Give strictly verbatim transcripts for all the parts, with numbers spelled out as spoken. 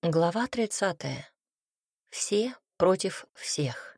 Глава тридцатая. Все против всех.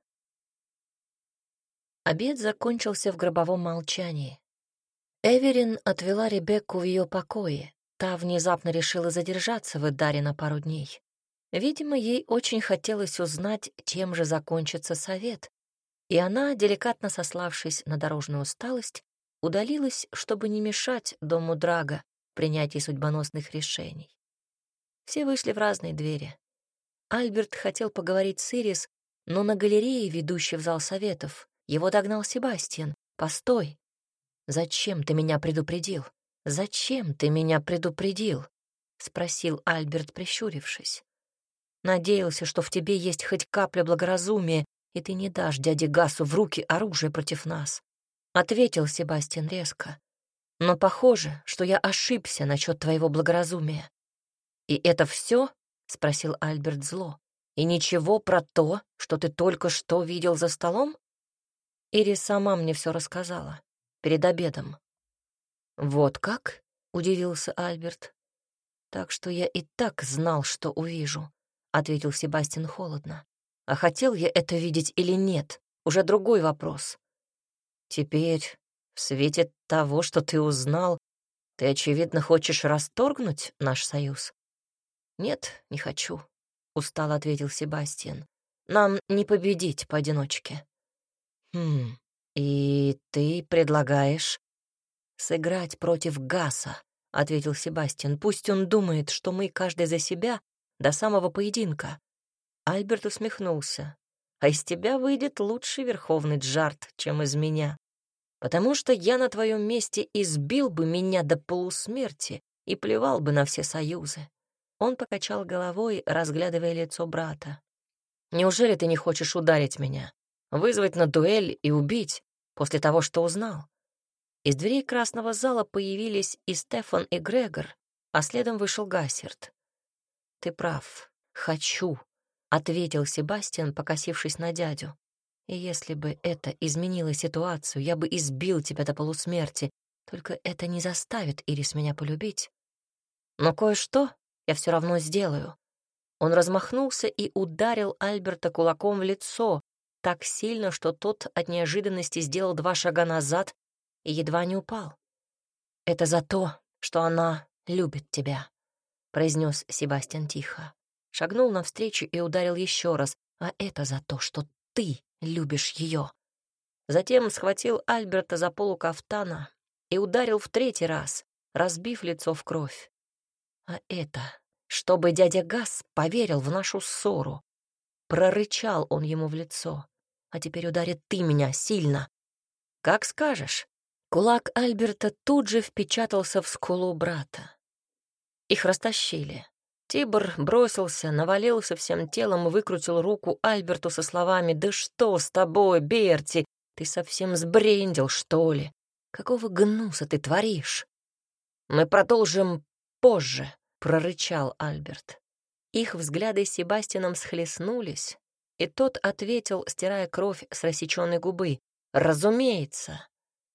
Обед закончился в гробовом молчании. Эверин отвела Ребекку в ее покое. Та внезапно решила задержаться в Эдаре на пару дней. Видимо, ей очень хотелось узнать, чем же закончится совет, и она, деликатно сославшись на дорожную усталость, удалилась, чтобы не мешать дому Драга в принятии судьбоносных решений. Все вышли в разные двери. Альберт хотел поговорить с Ирис, но на галерее, ведущей в зал советов, его догнал Себастьян. «Постой! Зачем ты меня предупредил? Зачем ты меня предупредил?» — спросил Альберт, прищурившись. «Надеялся, что в тебе есть хоть капля благоразумия, и ты не дашь дяде Гасу в руки оружие против нас», — ответил Себастьян резко. «Но похоже, что я ошибся насчет твоего благоразумия». «И это все?» — спросил Альберт зло. «И ничего про то, что ты только что видел за столом?» Ирис сама мне все рассказала. Перед обедом. «Вот как?» — удивился Альберт. «Так что я и так знал, что увижу», — ответил Себастьян холодно. «А хотел я это видеть или нет, уже другой вопрос. Теперь, в свете того, что ты узнал, ты, очевидно, хочешь расторгнуть наш союз?» «Нет, не хочу», — устало ответил Себастьян. «Нам не победить поодиночке». «Хм, и ты предлагаешь сыграть против Гаса», — ответил Себастьян. «Пусть он думает, что мы каждый за себя до самого поединка». Альберт усмехнулся. «А из тебя выйдет лучший верховный Джарт, чем из меня, потому что я на твоем месте избил бы меня до полусмерти и плевал бы на все союзы». Он покачал головой, разглядывая лицо брата. «Неужели ты не хочешь ударить меня, вызвать на дуэль и убить после того, что узнал?» Из дверей красного зала появились и Стефан, и Грегор, а следом вышел Гассерт. «Ты прав, хочу», — ответил Себастьян, покосившись на дядю. «И если бы это изменило ситуацию, я бы избил тебя до полусмерти, только это не заставит Ирис меня полюбить. Но кое-что я все равно сделаю». Он размахнулся и ударил Альберта кулаком в лицо так сильно, что тот от неожиданности сделал два шага назад и едва не упал. «Это за то, что она любит тебя», — произнес Себастьян тихо. Шагнул навстречу и ударил еще раз. «А это за то, что ты любишь ее». Затем схватил Альберта за полу кафтана и ударил в третий раз, разбив лицо в кровь. «А это, чтобы дядя Гас поверил в нашу ссору». Прорычал он ему в лицо. «А теперь ударит ты меня сильно». «Как скажешь». Кулак Альберта тут же впечатался в скулу брата. Их растащили. Тибор бросился, навалился всем телом и выкрутил руку Альберту со словами: «Да что с тобой, Берти? Ты совсем сбрендил, что ли? Какого гнуса ты творишь?» «Мы продолжим позже», — прорычал Альберт. Их взгляды с Себастьяном схлестнулись, и тот ответил, стирая кровь с рассеченной губы: «Разумеется».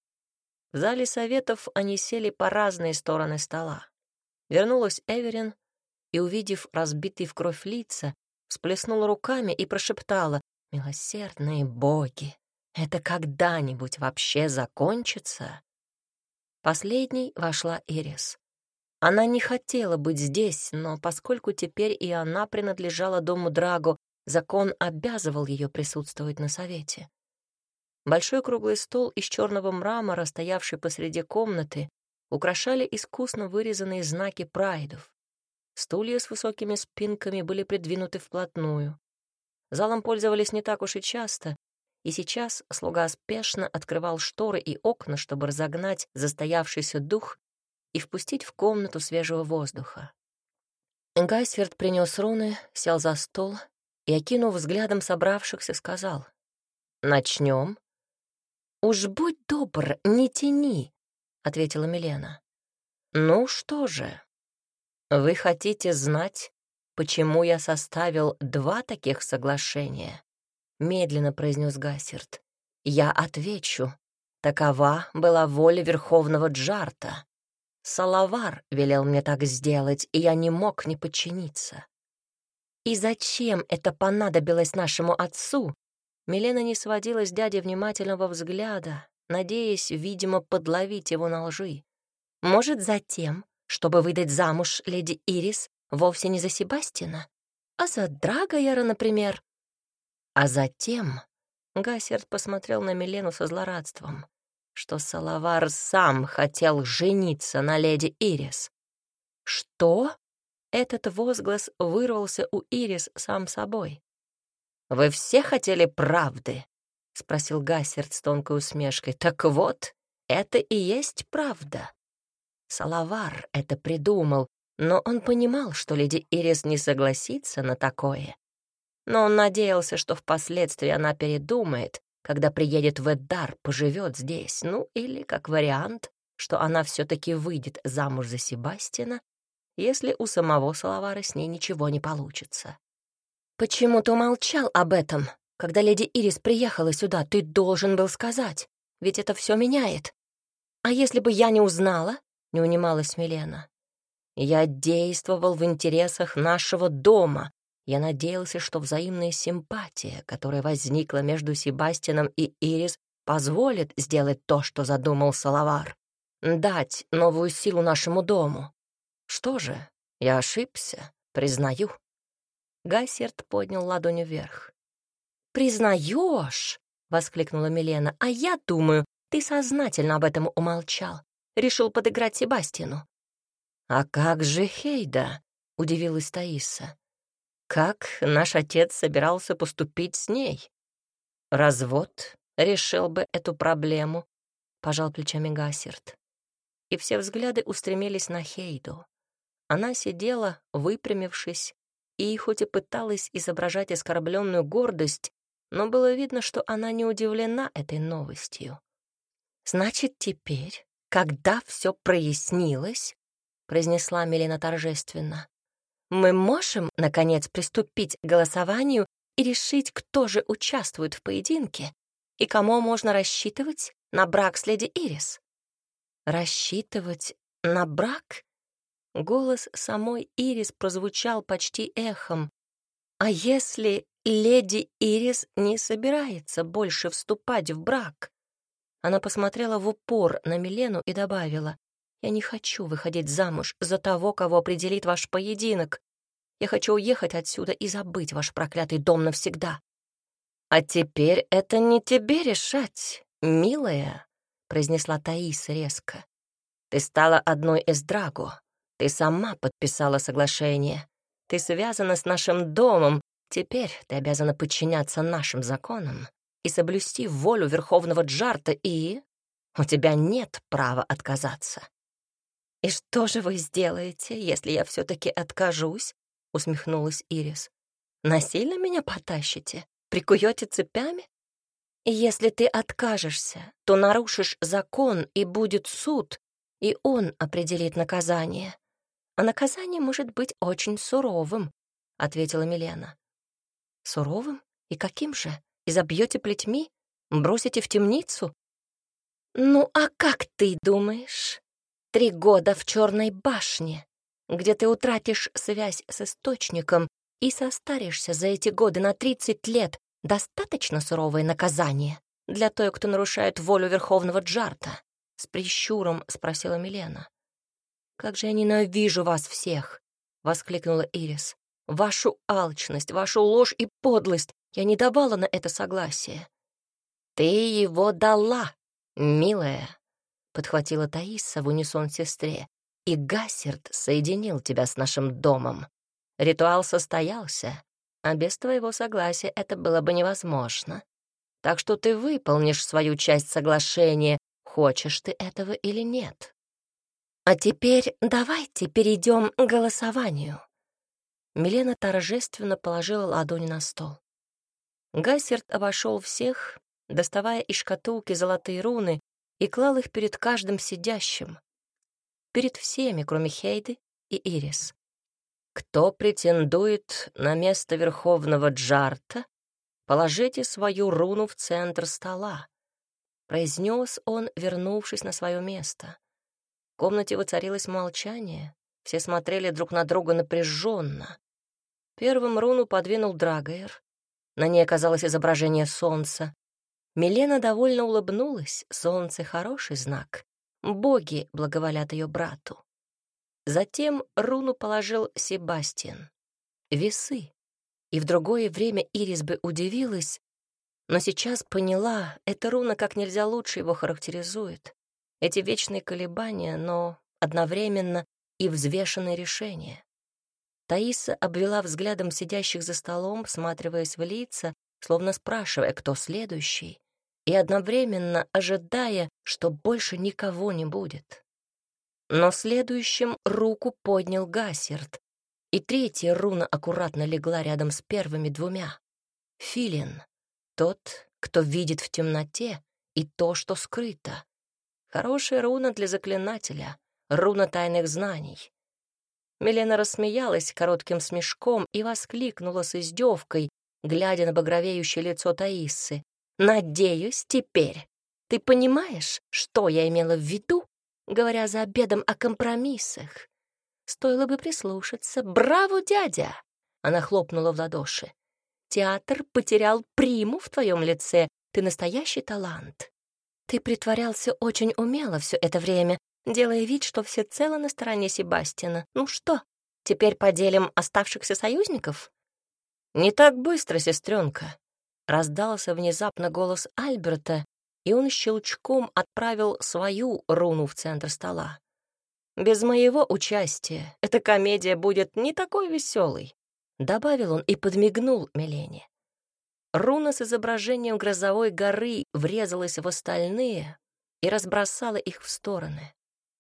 В зале советов они сели по разные стороны стола. Вернулась Эверин и, увидев разбитые в кровь лица, всплеснула руками и прошептала: «Милосердные боги, это когда-нибудь вообще закончится?» Последней вошла Ирис. Она не хотела быть здесь, но поскольку теперь и она принадлежала дому Драго, закон обязывал ее присутствовать на совете. Большой круглый стол из черного мрамора, стоявший посреди комнаты, украшали искусно вырезанные знаки прайдов. Стулья с высокими спинками были придвинуты вплотную. Залом пользовались не так уж и часто, и сейчас слуга спешно открывал шторы и окна, чтобы разогнать застоявшийся дух и впустить в комнату свежего воздуха. Гайсверт принес руны, сел за стол и, окинув взглядом собравшихся, сказал: «Начнем?» «Уж будь добр, не тяни», — ответила Милена. «Ну что же, вы хотите знать, почему я составил два таких соглашения?» — медленно произнес Гассерт. «Я отвечу. Такова была воля Верховного Джарта. Салавар велел мне так сделать, и я не мог не подчиниться. И зачем это понадобилось нашему отцу? Милена не сводила с дяди внимательного взгляда, надеясь, видимо, подловить его на лжи. Может, затем, чтобы выдать замуж леди Ирис вовсе не за Себастьяна, а за Драгояра, например. А затем Гассерд посмотрел на Милену со злорадством, что Салавар сам хотел жениться на леди Ирис. Что? Этот возглас вырвался у Ирис сам собой. «Вы все хотели правды?» — спросил Гассерд с тонкой усмешкой. «Так вот, это и есть правда. Салавар это придумал, но он понимал, что леди Ирис не согласится на такое. Но он надеялся, что впоследствии она передумает, когда приедет в Эддар, поживет здесь, ну или, как вариант, что она все-таки выйдет замуж за Себастьяна, если у самого Салавара с ней ничего не получится. «Почему ты умолчал об этом? Когда леди Ирис приехала сюда, ты должен был сказать, ведь это все меняет. А если бы я не узнала?» — не унималась Милена. «Я действовал в интересах нашего дома. Я надеялся, что взаимная симпатия, которая возникла между Себастьяном и Ирис, позволит сделать то, что задумал Салавар, дать новую силу нашему дому. Что же, я ошибся, признаю». Гассерд поднял ладонь вверх. «Признаешь?» — воскликнула Милена. «А я думаю, ты сознательно об этом умолчал. Решил подыграть Себастьяну». «А как же Хейда?» — удивилась Таиса. «Как наш отец собирался поступить с ней? Развод решил бы эту проблему», — пожал плечами Гассерд. И все взгляды устремились на Хейду. Она сидела, выпрямившись, и хоть и пыталась изображать оскорбленную гордость, но было видно, что она не удивлена этой новостью. «Значит, теперь, когда все прояснилось, — произнесла Милена торжественно, — мы можем, наконец, приступить к голосованию и решить, кто же участвует в поединке и кому можно рассчитывать на брак с леди Ирис». «Рассчитывать на брак?» Голос самой Ирис прозвучал почти эхом. «А если леди Ирис не собирается больше вступать в брак?» Она посмотрела в упор на Милену и добавила: «Я не хочу выходить замуж за того, кого определит ваш поединок. Я хочу уехать отсюда и забыть ваш проклятый дом навсегда». «А теперь это не тебе решать, милая», — произнесла Таиса резко. «Ты стала одной из Драго. Ты сама подписала соглашение. Ты связана с нашим домом. Теперь ты обязана подчиняться нашим законам и соблюсти волю Верховного Джарта, и у тебя нет права отказаться». «И что же вы сделаете, если я все-таки откажусь?» — усмехнулась Ирис. «Насильно меня потащите? Прикуете цепями? И если ты откажешься, то нарушишь закон, и будет суд, и он определит наказание. А наказание может быть очень суровым», — ответила Милена. «Суровым? И каким же? Изобьете плетьми? Бросите в темницу?» «Ну, а как ты думаешь? Три года в Черной башне, где ты утратишь связь с источником и состаришься за эти годы на тридцать лет, достаточно суровое наказание для той, кто нарушает волю Верховного Джарта?» — с прищуром спросила Милена. «Как же я ненавижу вас всех!» — воскликнула Ирис. «Вашу алчность, вашу ложь и подлость я не давала на это согласие». «Ты его дала, милая», — подхватила Таиса в унисон сестре. «И Гассерд соединил тебя с нашим домом. Ритуал состоялся, а без твоего согласия это было бы невозможно. Так что ты выполнишь свою часть соглашения, хочешь ты этого или нет. А теперь давайте перейдем к голосованию». Милена торжественно положила ладонь на стол. Гассерд обошел всех, доставая из шкатулки золотые руны, и клал их перед каждым сидящим. Перед всеми, кроме Хейды и Ирис. «Кто претендует на место Верховного Джарта, положите свою руну в центр стола», — произнес он, вернувшись на свое место. В комнате воцарилось молчание, все смотрели друг на друга напряженно. Первым руну подвинул Драгоер. На ней оказалось изображение солнца. Милена довольно улыбнулась. Солнце — хороший знак. Боги благоволят ее брату. Затем руну положил Себастьян. Весы. И в другое время Ирис бы удивилась, но сейчас поняла, эта руна как нельзя лучше его характеризует. Эти вечные колебания, но одновременно и взвешенные решения. Таиса обвела взглядом сидящих за столом, всматриваясь в лица, словно спрашивая, кто следующий, и одновременно ожидая, что больше никого не будет. Но следующим руку поднял Гасерт, и третья руна аккуратно легла рядом с первыми двумя. Филин — тот, кто видит в темноте и то, что скрыто. Хорошая руна для заклинателя, руна тайных знаний. Милена рассмеялась коротким смешком и воскликнула с издевкой, глядя на багровеющее лицо Таисы. «Надеюсь, теперь ты понимаешь, что я имела в виду, говоря за обедом о компромиссах? Стоило бы прислушаться. Браво, дядя!» Она хлопнула в ладоши. «Театр потерял приму в твоем лице. Ты настоящий талант. Ты притворялся очень умело все это время, делая вид, что всецело на стороне Себастьяна. Ну что, теперь поделим оставшихся союзников?» «Не так быстро, сестренка!» Раздался внезапно голос Альберта, и он щелчком отправил свою руну в центр стола. «Без моего участия эта комедия будет не такой веселой», — добавил он и подмигнул Милене. Руна с изображением грозовой горы врезалась в остальные и разбросала их в стороны.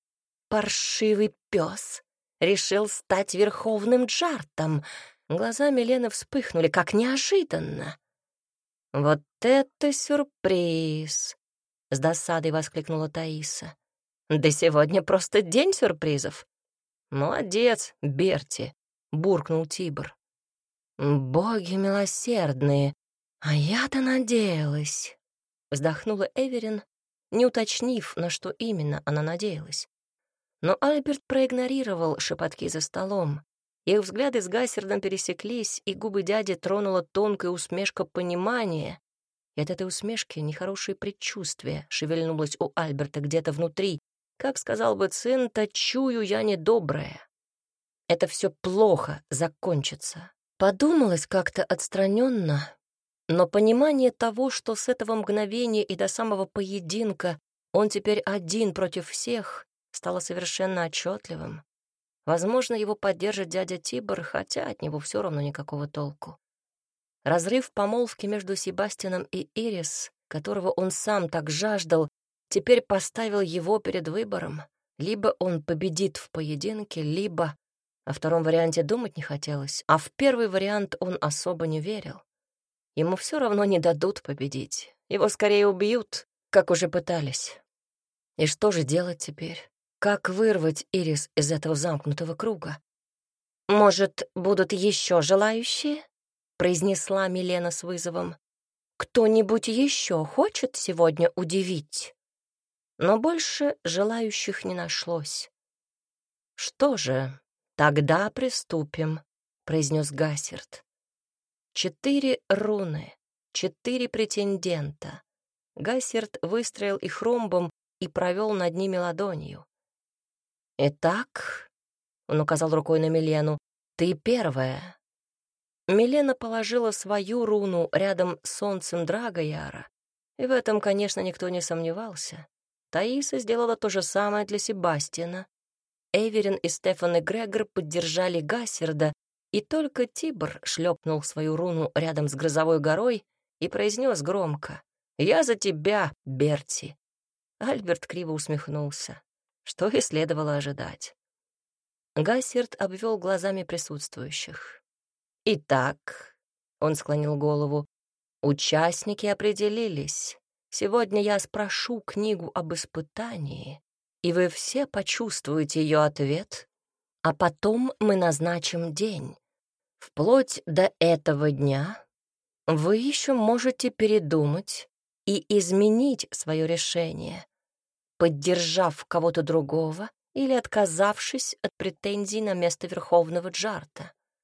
«Паршивый пес решил стать верховным Джартом!» Глаза Милены вспыхнули, как неожиданно. «Вот это сюрприз!» — с досадой воскликнула Таиса. «Да сегодня просто день сюрпризов!» «Молодец, Берти!» — буркнул Тибр. «Боги милосердные! А я-то надеялась!» — вздохнула Эверин, не уточнив, на что именно она надеялась. Но Альберт проигнорировал шепотки за столом. Их взгляды с Гасердом пересеклись, и губы дяди тронула тонкая усмешка понимания, и от этой усмешки нехорошее предчувствие шевельнулось у Альберта где-то внутри. Как сказал бы Цинта, чую я недоброе. Это все плохо закончится. Подумалось как-то отстраненно, но понимание того, что с этого мгновения и до самого поединка он теперь один против всех, стало совершенно отчетливым. Возможно, его поддержит дядя Тибор, хотя от него все равно никакого толку. Разрыв помолвки между Себастьяном и Ирис, которого он сам так жаждал, теперь поставил его перед выбором. Либо он победит в поединке, либо... О втором варианте думать не хотелось, а в первый вариант он особо не верил. Ему все равно не дадут победить. Его скорее убьют, как уже пытались. И что же делать теперь? Как вырвать Ирис из этого замкнутого круга? «Может, будут еще желающие?» — произнесла Милена с вызовом. «Кто-нибудь еще хочет сегодня удивить?» Но больше желающих не нашлось. «Что же, тогда приступим», — произнес Гасерт. Четыре руны, четыре претендента. Гасерт выстроил их ромбом и провел над ними ладонью. «Итак», — он указал рукой на Милену, — «ты первая». Милена положила свою руну рядом с солнцем Драгояра, и в этом, конечно, никто не сомневался. Таиса сделала то же самое для Себастьяна. Эверин и Стефан Эгрегор поддержали Гасерда, и только Тибр шлепнул свою руну рядом с грозовой горой и произнес громко: «Я за тебя, Берти». Альберт криво усмехнулся, что и следовало ожидать. Гасерд обвел глазами присутствующих. «Итак», — он склонил голову, — «участники определились. Сегодня я спрошу книгу об испытании, и вы все почувствуете ее ответ, а потом мы назначим день. Вплоть до этого дня вы еще можете передумать и изменить свое решение, поддержав кого-то другого или отказавшись от претензий на место Верховного Джарта.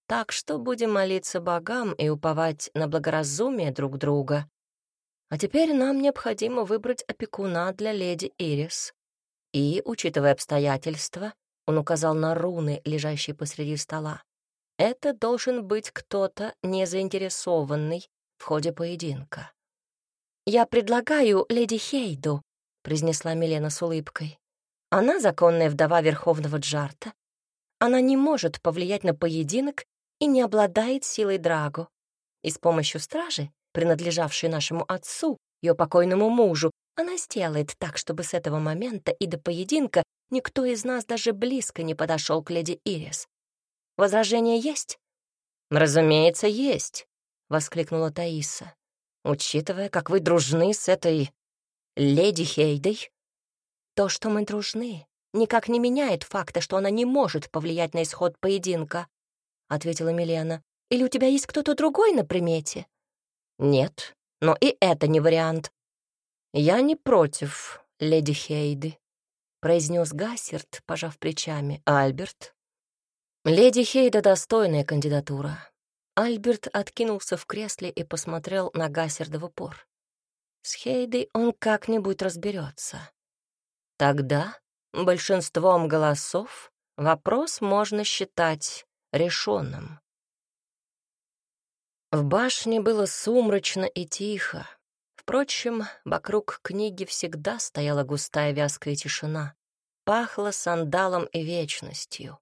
Так что будем молиться богам и уповать на благоразумие друг друга. А теперь нам необходимо выбрать опекуна для леди Ирис. И, учитывая обстоятельства, он указал на руны, лежащие посреди стола, это должен быть кто-то не заинтересованный в ходе поединка. «Я предлагаю леди Хейду», — произнесла Милена с улыбкой. «Она законная вдова Верховного Джарта. Она не может повлиять на поединок и не обладает силой Драго. И с помощью стражи, принадлежавшей нашему отцу, ее покойному мужу, она сделает так, чтобы с этого момента и до поединка никто из нас даже близко не подошел к леди Ирис. Возражения есть?» «Разумеется, есть», — воскликнула Таиса. «Учитывая, как вы дружны с этой леди Хейдой». «То, что мы дружны, никак не меняет факта, что она не может повлиять на исход поединка», — ответила Милена. «Или у тебя есть кто-то другой на примете?» «Нет, но и это не вариант». «Я не против леди Хейды», — произнес Гассерт, пожав плечами. «Альберт?» «Леди Хейда — достойная кандидатура». Альберт откинулся в кресле и посмотрел на Гассерда в упор. С Хейдой он как-нибудь разберется. Тогда большинством голосов вопрос можно считать решенным. В башне было сумрачно и тихо. Впрочем, вокруг книги всегда стояла густая вязкая тишина. Пахло сандалом и вечностью.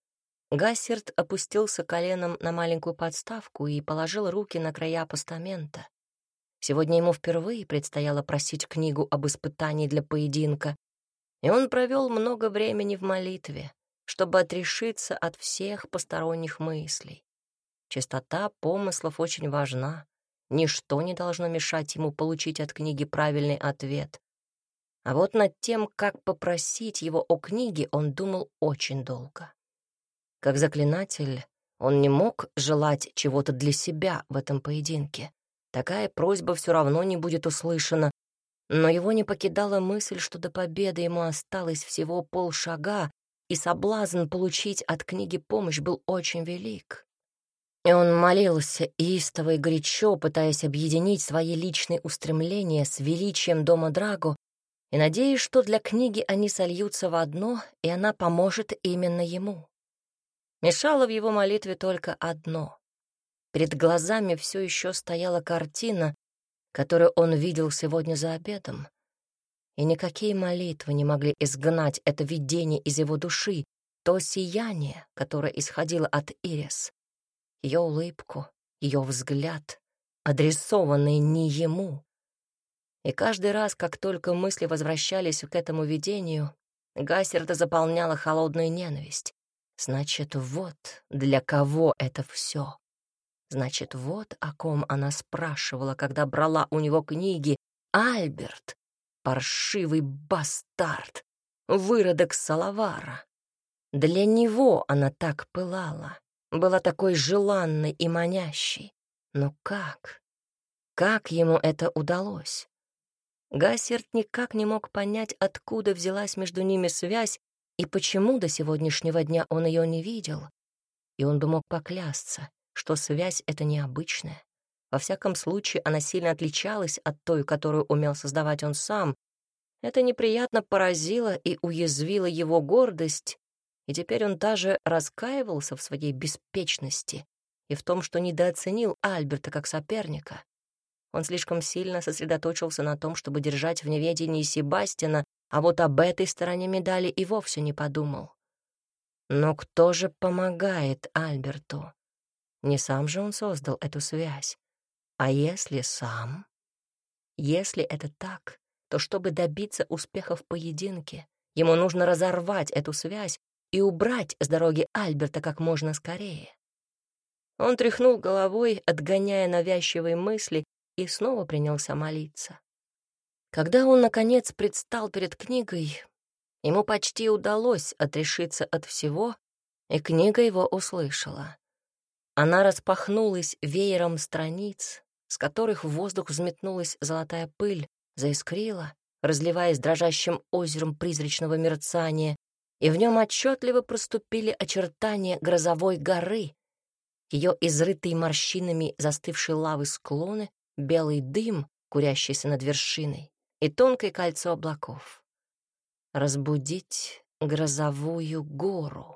Гассерт опустился коленом на маленькую подставку и положил руки на края постамента. Сегодня ему впервые предстояло просить книгу об испытании для поединка, и он провел много времени в молитве, чтобы отрешиться от всех посторонних мыслей. Чистота помыслов очень важна. Ничто не должно мешать ему получить от книги правильный ответ. А вот над тем, как попросить его о книге, он думал очень долго. Как заклинатель, он не мог желать чего-то для себя в этом поединке. Такая просьба все равно не будет услышана, но его не покидала мысль, что до победы ему осталось всего полшага, и соблазн получить от книги помощь был очень велик. И он молился истово и горячо, пытаясь объединить свои личные устремления с величием дома Драго, и надеясь, что для книги они сольются в одно, и она поможет именно ему. Мешало в его молитве только одно. Перед глазами все еще стояла картина, которую он видел сегодня за обедом. И никакие молитвы не могли изгнать это видение из его души, то сияние, которое исходило от Ирис, ее улыбку, ее взгляд, адресованный не ему. И каждый раз, как только мысли возвращались к этому видению, Гассерда заполняла холодная ненависть. Значит, вот для кого это все. Значит, вот о ком она спрашивала, когда брала у него книги. Альберт, паршивый бастард, выродок Салавара. Для него она так пылала, была такой желанной и манящей. Но как? Как ему это удалось? Гассерт никак не мог понять, откуда взялась между ними связь, и почему до сегодняшнего дня он ее не видел? И он бы мог поклясться, что связь эта необычная. Во всяком случае, она сильно отличалась от той, которую умел создавать он сам. Это неприятно поразило и уязвило его гордость, и теперь он даже раскаивался в своей беспечности и в том, что недооценил Альберта как соперника. Он слишком сильно сосредоточился на том, чтобы держать в неведении Себастьяна, а вот об этой стороне медали и вовсе не подумал. Но кто же помогает Альберту? Не сам же он создал эту связь. А если сам? Если это так, то чтобы добиться успеха в поединке, ему нужно разорвать эту связь и убрать с дороги Альберта как можно скорее. Он тряхнул головой, отгоняя навязчивые мысли, и снова принялся молиться. Когда он, наконец, предстал перед книгой, ему почти удалось отрешиться от всего, и книга его услышала. Она распахнулась веером страниц, с которых в воздух взметнулась золотая пыль, заискрила, разливаясь дрожащим озером призрачного мерцания, и в нем отчетливо проступили очертания грозовой горы. ее изрытые морщинами застывшей лавы склоны, белый дым, курящийся над вершиной, и тонкое кольцо облаков. Разбудить грозовую гору.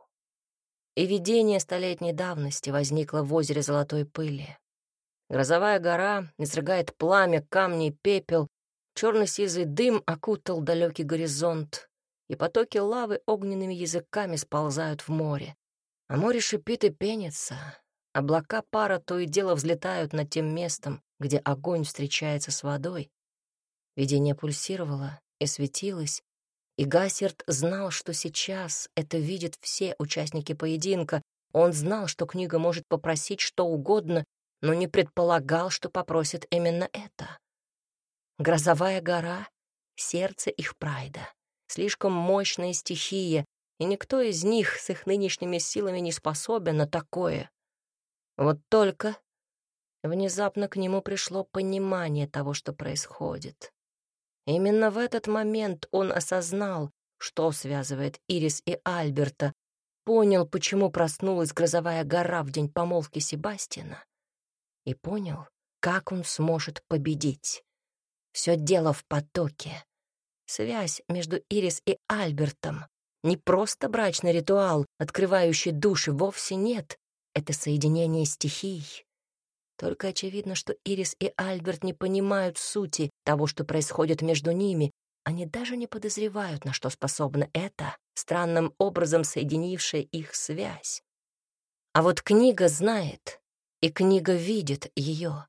И видение столетней давности возникло в озере золотой пыли. Грозовая гора изрыгает пламя, камни и пепел, черно-сизый дым окутал далекий горизонт, и потоки лавы огненными языками сползают в море. А море шипит и пенится, облака пара то и дело взлетают над тем местом, где огонь встречается с водой. Видение пульсировало и светилось, и Гассерд знал, что сейчас это видят все участники поединка. Он знал, что книга может попросить что угодно, но не предполагал, что попросит именно это. Грозовая гора — сердце их прайда, слишком мощная стихия, и никто из них с их нынешними силами не способен на такое. Вот только внезапно к нему пришло понимание того, что происходит. Именно в этот момент он осознал, что связывает Ирис и Альберта, понял, почему проснулась грозовая гора в день помолвки Себастьяна, и понял, как он сможет победить. Все дело в потоке. Связь между Ирис и Альбертом — не просто брачный ритуал, открывающий души, вовсе нет. Это соединение стихий. Только очевидно, что Ирис и Альберт не понимают сути того, что происходит между ними. Они даже не подозревают, на что способна эта, странным образом соединившая их связь. А вот книга знает, и книга видит ее.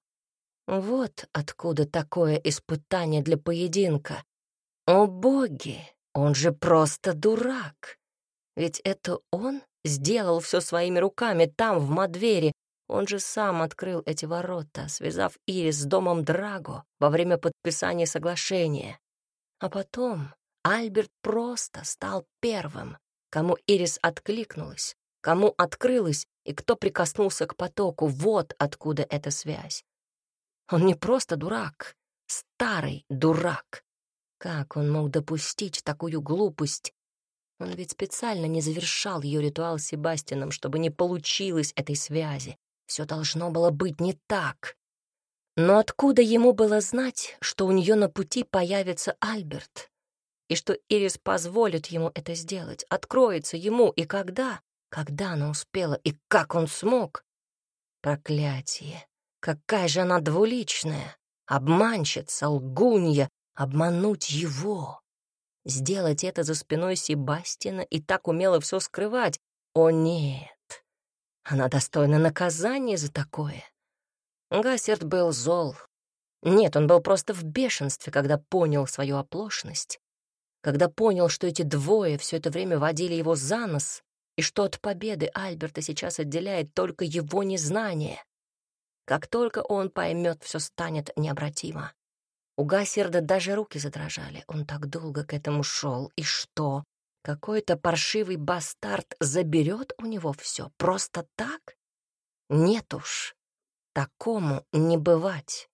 Вот откуда такое испытание для поединка. О боги, он же просто дурак. Ведь это он сделал все своими руками там, в Мадвере. Он же сам открыл эти ворота, связав Ирис с домом Драго во время подписания соглашения. А потом Альберт просто стал первым, кому Ирис откликнулась, кому открылась и кто прикоснулся к потоку. Вот откуда эта связь. Он не просто дурак, старый дурак. Как он мог допустить такую глупость? Он ведь специально не завершал ее ритуал с Себастьяном, чтобы не получилось этой связи. Все должно было быть не так. Но откуда ему было знать, что у нее на пути появится Альберт? И что Ирис позволит ему это сделать, откроется ему, и когда? Когда она успела, и как он смог? Проклятие! Какая же она двуличная! Обманщица, лгунья! Обмануть его! Сделать это за спиной Себастьяна и так умело все скрывать? О, нет! Она достойна наказания за такое. Гассерд был зол. Нет, он был просто в бешенстве, когда понял свою оплошность, когда понял, что эти двое все это время водили его за нос, и что от победы Альберта сейчас отделяет только его незнание. Как только он поймет, все станет необратимо. У Гассерда даже руки задрожали. Он так долго к этому шел. И что? Какой-то паршивый бастард заберет у него все просто так? Нет уж, такому не бывать.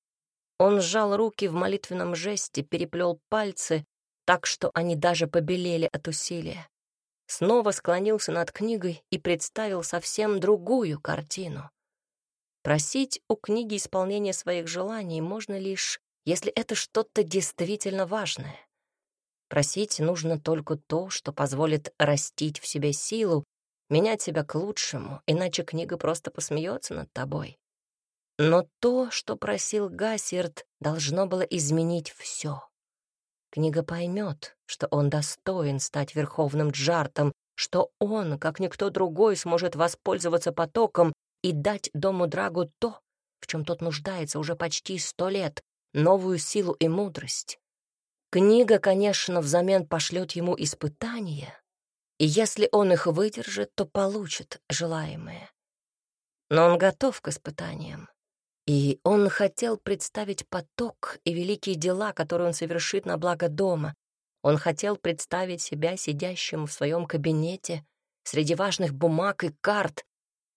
Он сжал руки в молитвенном жесте, переплел пальцы так, что они даже побелели от усилия. Снова склонился над книгой и представил совсем другую картину. Просить у книги исполнения своих желаний можно лишь, если это что-то действительно важное. Просить нужно только то, что позволит растить в себе силу, менять себя к лучшему, иначе книга просто посмеется над тобой. Но то, что просил Гассерд, должно было изменить все. Книга поймет, что он достоин стать верховным Джартом, что он, как никто другой, сможет воспользоваться потоком и дать дому Драгу то, в чем тот нуждается уже почти сто лет, новую силу и мудрость. Книга, конечно, взамен пошлет ему испытания, и если он их выдержит, то получит желаемое. Но он готов к испытаниям, и он хотел представить поток и великие дела, которые он совершит на благо дома. Он хотел представить себя сидящим в своем кабинете среди важных бумаг и карт,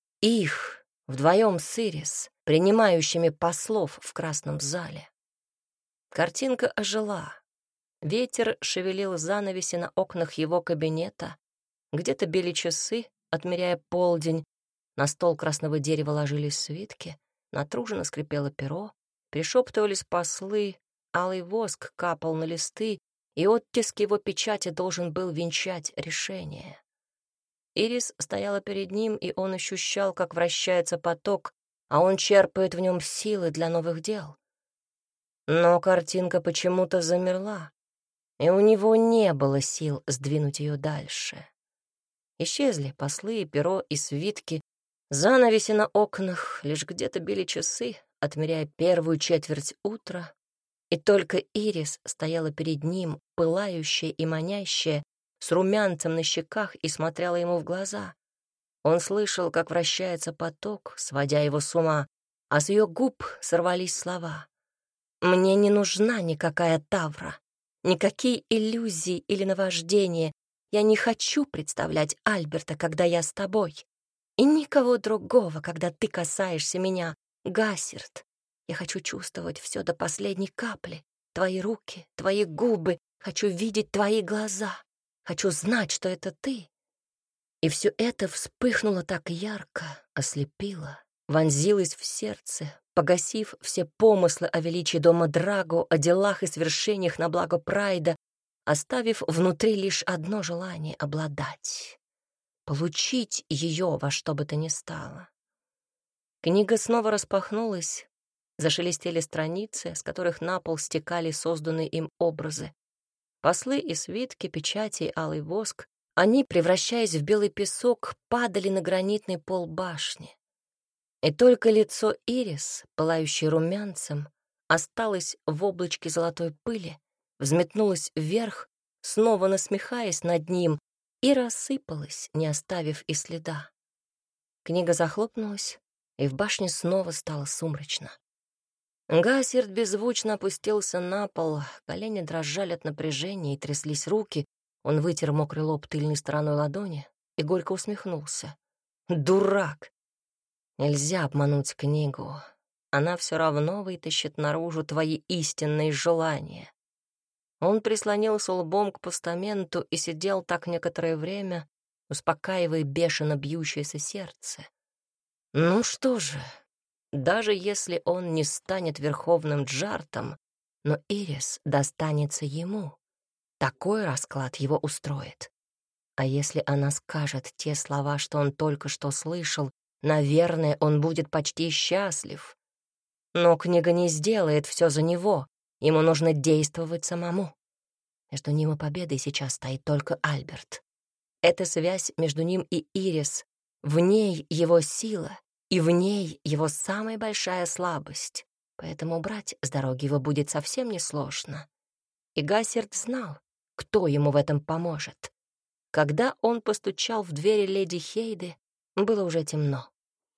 их вдвоем с Ирис, принимающими послов в красном зале. Картинка ожила. Ветер шевелил занавеси на окнах его кабинета, где-то били часы, отмеряя полдень, На стол красного дерева ложились свитки, натруженно скрипело перо, перешептывались послы, алый воск капал на листы, и оттиск его печати должен был венчать решение. Ирис стояла перед ним, и он ощущал, как вращается поток, а он черпает в нем силы для новых дел. Но картинка почему-то замерла, и у него не было сил сдвинуть ее дальше. Исчезли послы, перо и свитки, занавеси на окнах, лишь где-то били часы, отмеряя первую четверть утра, и только Ирис стояла перед ним, пылающая и манящая, с румянцем на щеках, и смотрела ему в глаза. Он слышал, как вращается поток, сводя его с ума, а с ее губ сорвались слова. «Мне не нужна никакая тавра, никакие иллюзии или наваждения. Я не хочу представлять Альберта, когда я с тобой, и никого другого, когда ты касаешься меня, Гассерд. Я хочу чувствовать все до последней капли, твои руки, твои губы, хочу видеть твои глаза, хочу знать, что это ты». И все это вспыхнуло так ярко, ослепило, вонзилось в сердце, погасив все помыслы о величии дома Драго, о делах и свершениях на благо Прайда, оставив внутри лишь одно желание — обладать, получить ее во что бы то ни стало. Книга снова распахнулась, зашелестели страницы, с которых на пол стекали созданные им образы. Послы и свитки, печати и алый воск, они, превращаясь в белый песок, падали на гранитный пол башни. И только лицо Ирис, пылающее румянцем, осталось в облачке золотой пыли, взметнулось вверх, снова насмехаясь над ним, и рассыпалась, не оставив и следа. Книга захлопнулась, и в башне снова стало сумрачно. Гассерд беззвучно опустился на пол, колени дрожали от напряжения и тряслись руки. Он вытер мокрый лоб тыльной стороной ладони и горько усмехнулся. «Дурак! Нельзя обмануть книгу. Она все равно вытащит наружу твои истинные желания». Он прислонился лбом к постаменту и сидел так некоторое время, успокаивая бешено бьющееся сердце. Ну что же, даже если он не станет верховным Джартом, но Ирис достанется ему. Такой расклад его устроит. А если она скажет те слова, что он только что слышал, наверное, он будет почти счастлив. Но книга не сделает все за него, ему нужно действовать самому. Между ним и победой сейчас стоит только Альберт. Эта связь между ним и Ирис, в ней его сила, и в ней его самая большая слабость, поэтому убрать с дороги его будет совсем несложно. И Гассерд знал, кто ему в этом поможет. Когда он постучал в двери леди Хейды, было уже темно.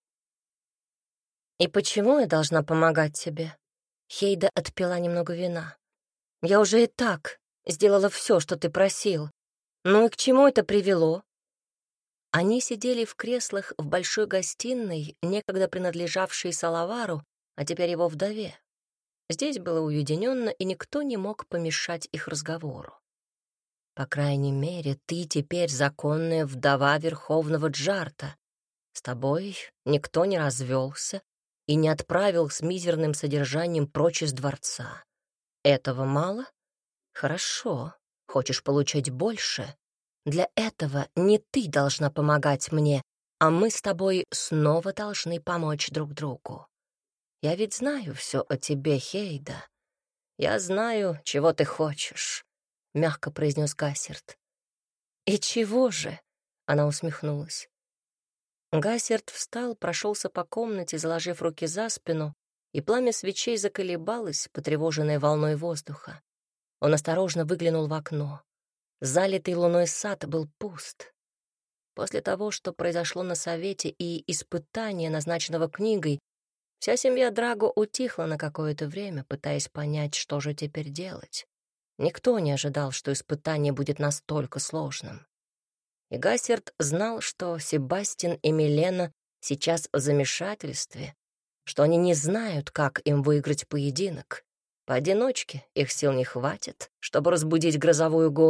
«И почему я должна помогать тебе?» Хейда отпила немного вина. «Я уже и так сделала все, что ты просил. Ну и к чему это привело?» Они сидели в креслах в большой гостиной, некогда принадлежавшей Салавару, а теперь его вдове. Здесь было уединенно, и никто не мог помешать их разговору. «По крайней мере, ты теперь законная вдова Верховного Джарта. С тобой никто не развелся и не отправил с мизерным содержанием прочь из дворца. Этого мало? Хорошо. Хочешь получать больше? Для этого не ты должна помогать мне, а мы с тобой снова должны помочь друг другу. Я ведь знаю все о тебе, Хейда. Я знаю, чего ты хочешь», — мягко произнес Гассерд. «И чего же?» — она усмехнулась. Гассерд встал, прошелся по комнате, заложив руки за спину, и пламя свечей заколебалось, потревоженное волной воздуха. Он осторожно выглянул в окно. Залитый луной сад был пуст. После того, что произошло на совете и испытания, назначенного книгой, вся семья Драго утихла на какое-то время, пытаясь понять, что же теперь делать. Никто не ожидал, что испытание будет настолько сложным. И Гассерд знал, что Себастьян и Милена сейчас в замешательстве, что они не знают, как им выиграть поединок. Поодиночке их сил не хватит, чтобы разбудить грозовую гору,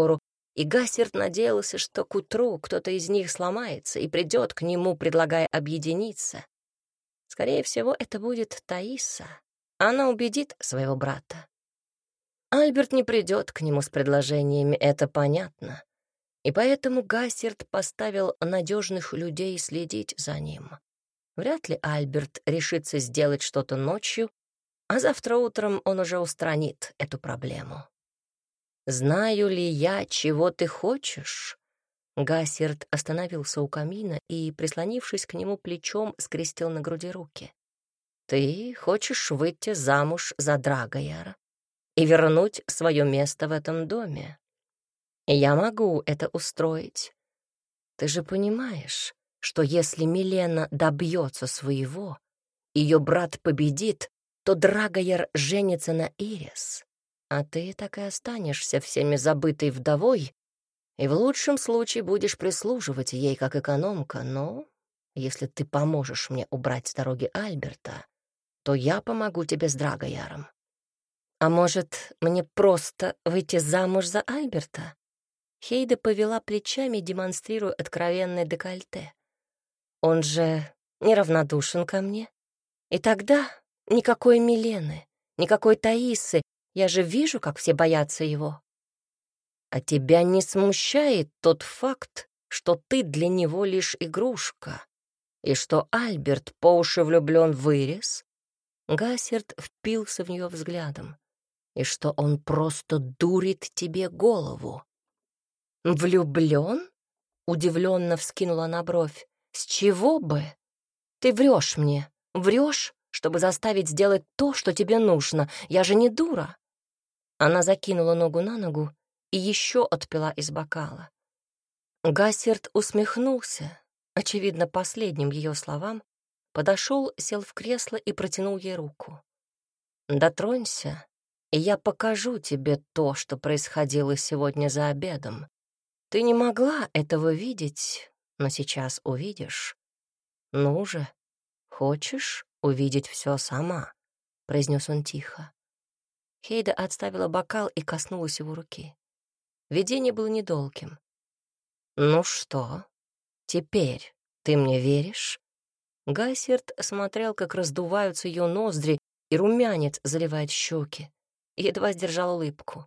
и Гассерд надеялся, что к утру кто-то из них сломается и придет к нему, предлагая объединиться. Скорее всего, это будет Таиса. Она убедит своего брата. Альберт не придет к нему с предложениями, это понятно. И поэтому Гассерд поставил надежных людей следить за ним. Вряд ли Альберт решится сделать что-то ночью, а завтра утром он уже устранит эту проблему. «Знаю ли я, чего ты хочешь?» Гассерд остановился у камина и, прислонившись к нему плечом, скрестил на груди руки. «Ты хочешь выйти замуж за Драгояра и вернуть свое место в этом доме. Я могу это устроить. Ты же понимаешь, что если Милена добьется своего, ее брат победит, то Драгояр женится на Ирис, а ты так и останешься всеми забытой вдовой и в лучшем случае будешь прислуживать ей как экономка, но если ты поможешь мне убрать с дороги Альберта, то я помогу тебе с Драгояром. А может, мне просто выйти замуж за Альберта?» Хейда повела плечами, демонстрируя откровенное декольте. «Он же неравнодушен ко мне. И тогда никакой Милены, никакой Таисы. Я же вижу, как все боятся его. А тебя не смущает тот факт, что ты для него лишь игрушка, и что Альберт по уши влюблен в Ирис?» Гассерд впился в нее взглядом. «И что он просто дурит тебе голову?» «Влюблен?» — удивленно вскинула она бровь. «С чего бы? Ты врешь мне, врешь, чтобы заставить сделать то, что тебе нужно. Я же не дура». Она закинула ногу на ногу и еще отпила из бокала. Гассерд усмехнулся, очевидно, последним ее словам, подошел, сел в кресло и протянул ей руку. «Дотронься, и я покажу тебе то, что происходило сегодня за обедом. Ты не могла этого видеть, но сейчас увидишь. Ну же, хочешь увидеть все сама?» — произнес он тихо. Хейда отставила бокал и коснулась его руки. Видение было недолгим. «Ну что, теперь ты мне веришь?» Гассерд смотрел, как раздуваются ее ноздри, и румянец заливает щеки, и едва сдержал улыбку.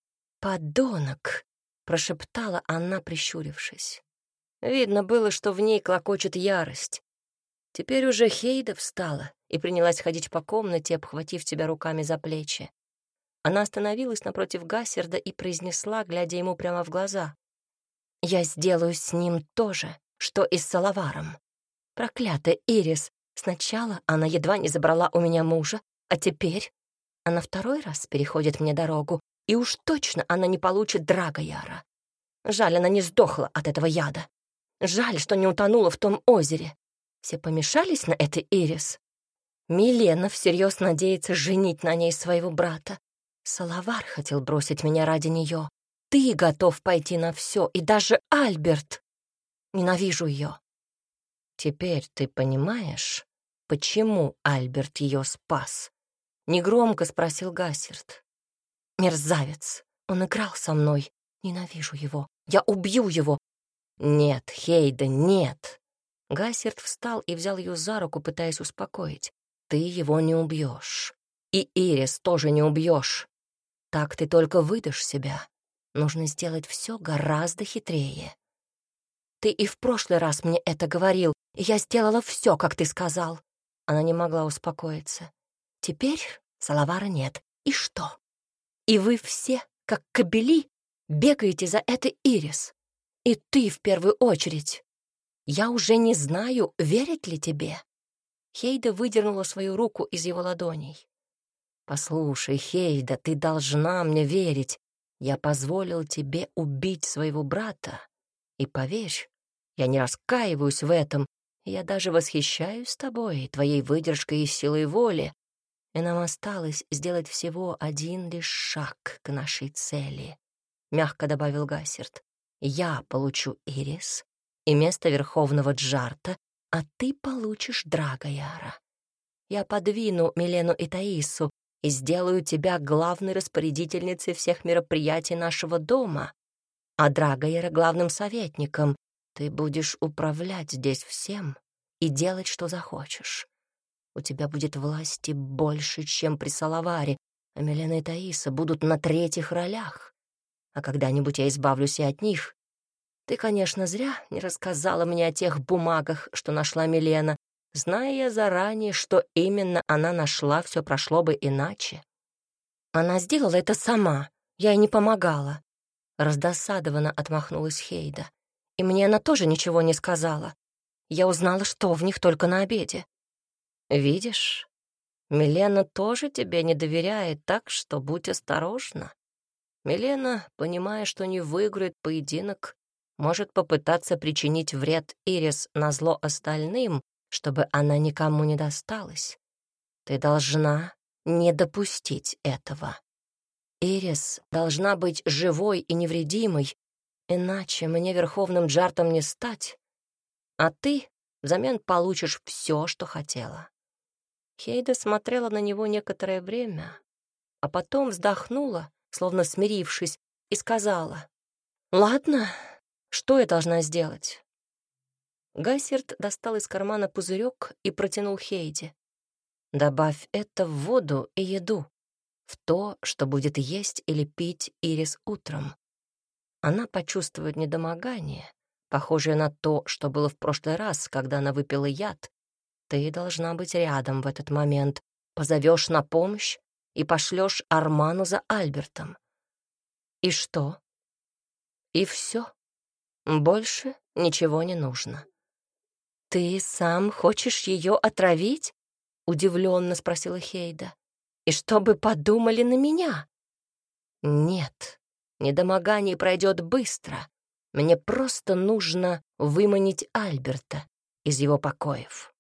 «Подонок!» — прошептала она, прищурившись. Видно было, что в ней клокочет ярость. Теперь уже Хейда встала и принялась ходить по комнате, обхватив себя руками за плечи. Она остановилась напротив Гассерда и произнесла, глядя ему прямо в глаза: «Я сделаю с ним то же, что и с Салаваром. Проклятая Ирис, сначала она едва не забрала у меня мужа, а теперь она второй раз переходит мне дорогу, и уж точно она не получит Драгояра. Жаль, она не сдохла от этого яда. Жаль, что не утонула в том озере. Все помешались на этой Ирис. Милена всерьез надеется женить на ней своего брата. Салавар хотел бросить меня ради нее. Ты готов пойти на все, и даже Альберт. Ненавижу ее». «Теперь ты понимаешь, почему Альберт ее спас?» — негромко спросил Гассерд. «Мерзавец! Он играл со мной. Ненавижу его. Я убью его!» «Нет, Хейда, нет!» Гассерд встал и взял ее за руку, пытаясь успокоить. «Ты его не убьешь. И Ирис тоже не убьешь. Так ты только выдашь себя. Нужно сделать все гораздо хитрее. Ты и в прошлый раз мне это говорил, и я сделала все, как ты сказал». Она не могла успокоиться. «Теперь Салавара нет. И что? И вы все, как кобели, бегаете за этой Ирис. И ты в первую очередь. Я уже не знаю, верить ли тебе». Хейда выдернула свою руку из его ладоней. «Послушай, Хейда, ты должна мне верить. Я позволил тебе убить своего брата. И поверь, я не раскаиваюсь в этом. Я даже восхищаюсь тобой, твоей выдержкой и силой воли. И нам осталось сделать всего один лишь шаг к нашей цели», — мягко добавил Гассерд. «Я получу Ирис и место Верховного Джарта, а ты получишь Драгояра. Я подвину Милену и Таису и сделаю тебя главной распорядительницей всех мероприятий нашего дома. а Драгоера — главным советником. Ты будешь управлять здесь всем и делать, что захочешь. У тебя будет власти больше, чем при Салаваре, а Милена и Таиса будут на третьих ролях. А когда-нибудь я избавлюсь и от них. Ты, конечно, зря не рассказала мне о тех бумагах, что нашла Милена. Зная я заранее, что именно она нашла, все прошло бы иначе. Она сделала это сама, я ей не помогала. Раздосадованно отмахнулась Хейда. И мне она тоже ничего не сказала. Я узнала, что в них только на обеде. Видишь, Милена тоже тебе не доверяет, так что будь осторожна. Милена, понимая, что не выиграет поединок, может попытаться причинить вред Ирис назло остальным, чтобы она никому не досталась. Ты должна не допустить этого. Ирис должна быть живой и невредимой, иначе мне верховным Джартом не стать, а ты взамен получишь все, что хотела. Хейда смотрела на него некоторое время, а потом вздохнула, словно смирившись, и сказала: «Ладно, что я должна сделать?» Гассерт достал из кармана пузырек и протянул Хейде. «Добавь это в воду и еду, в то, что будет есть или пить Ирис утром. Она почувствует недомогание, похожее на то, что было в прошлый раз, когда она выпила яд. Ты должна быть рядом в этот момент, позовешь на помощь и пошлешь Арману за Альбертом. И что? И все. Больше ничего не нужно». «Ты сам хочешь ее отравить?» — удивленно спросила Хейда. «И чтобы подумали на меня?» «Нет, недомогание пройдет быстро. Мне просто нужно выманить Альберта из его покоев».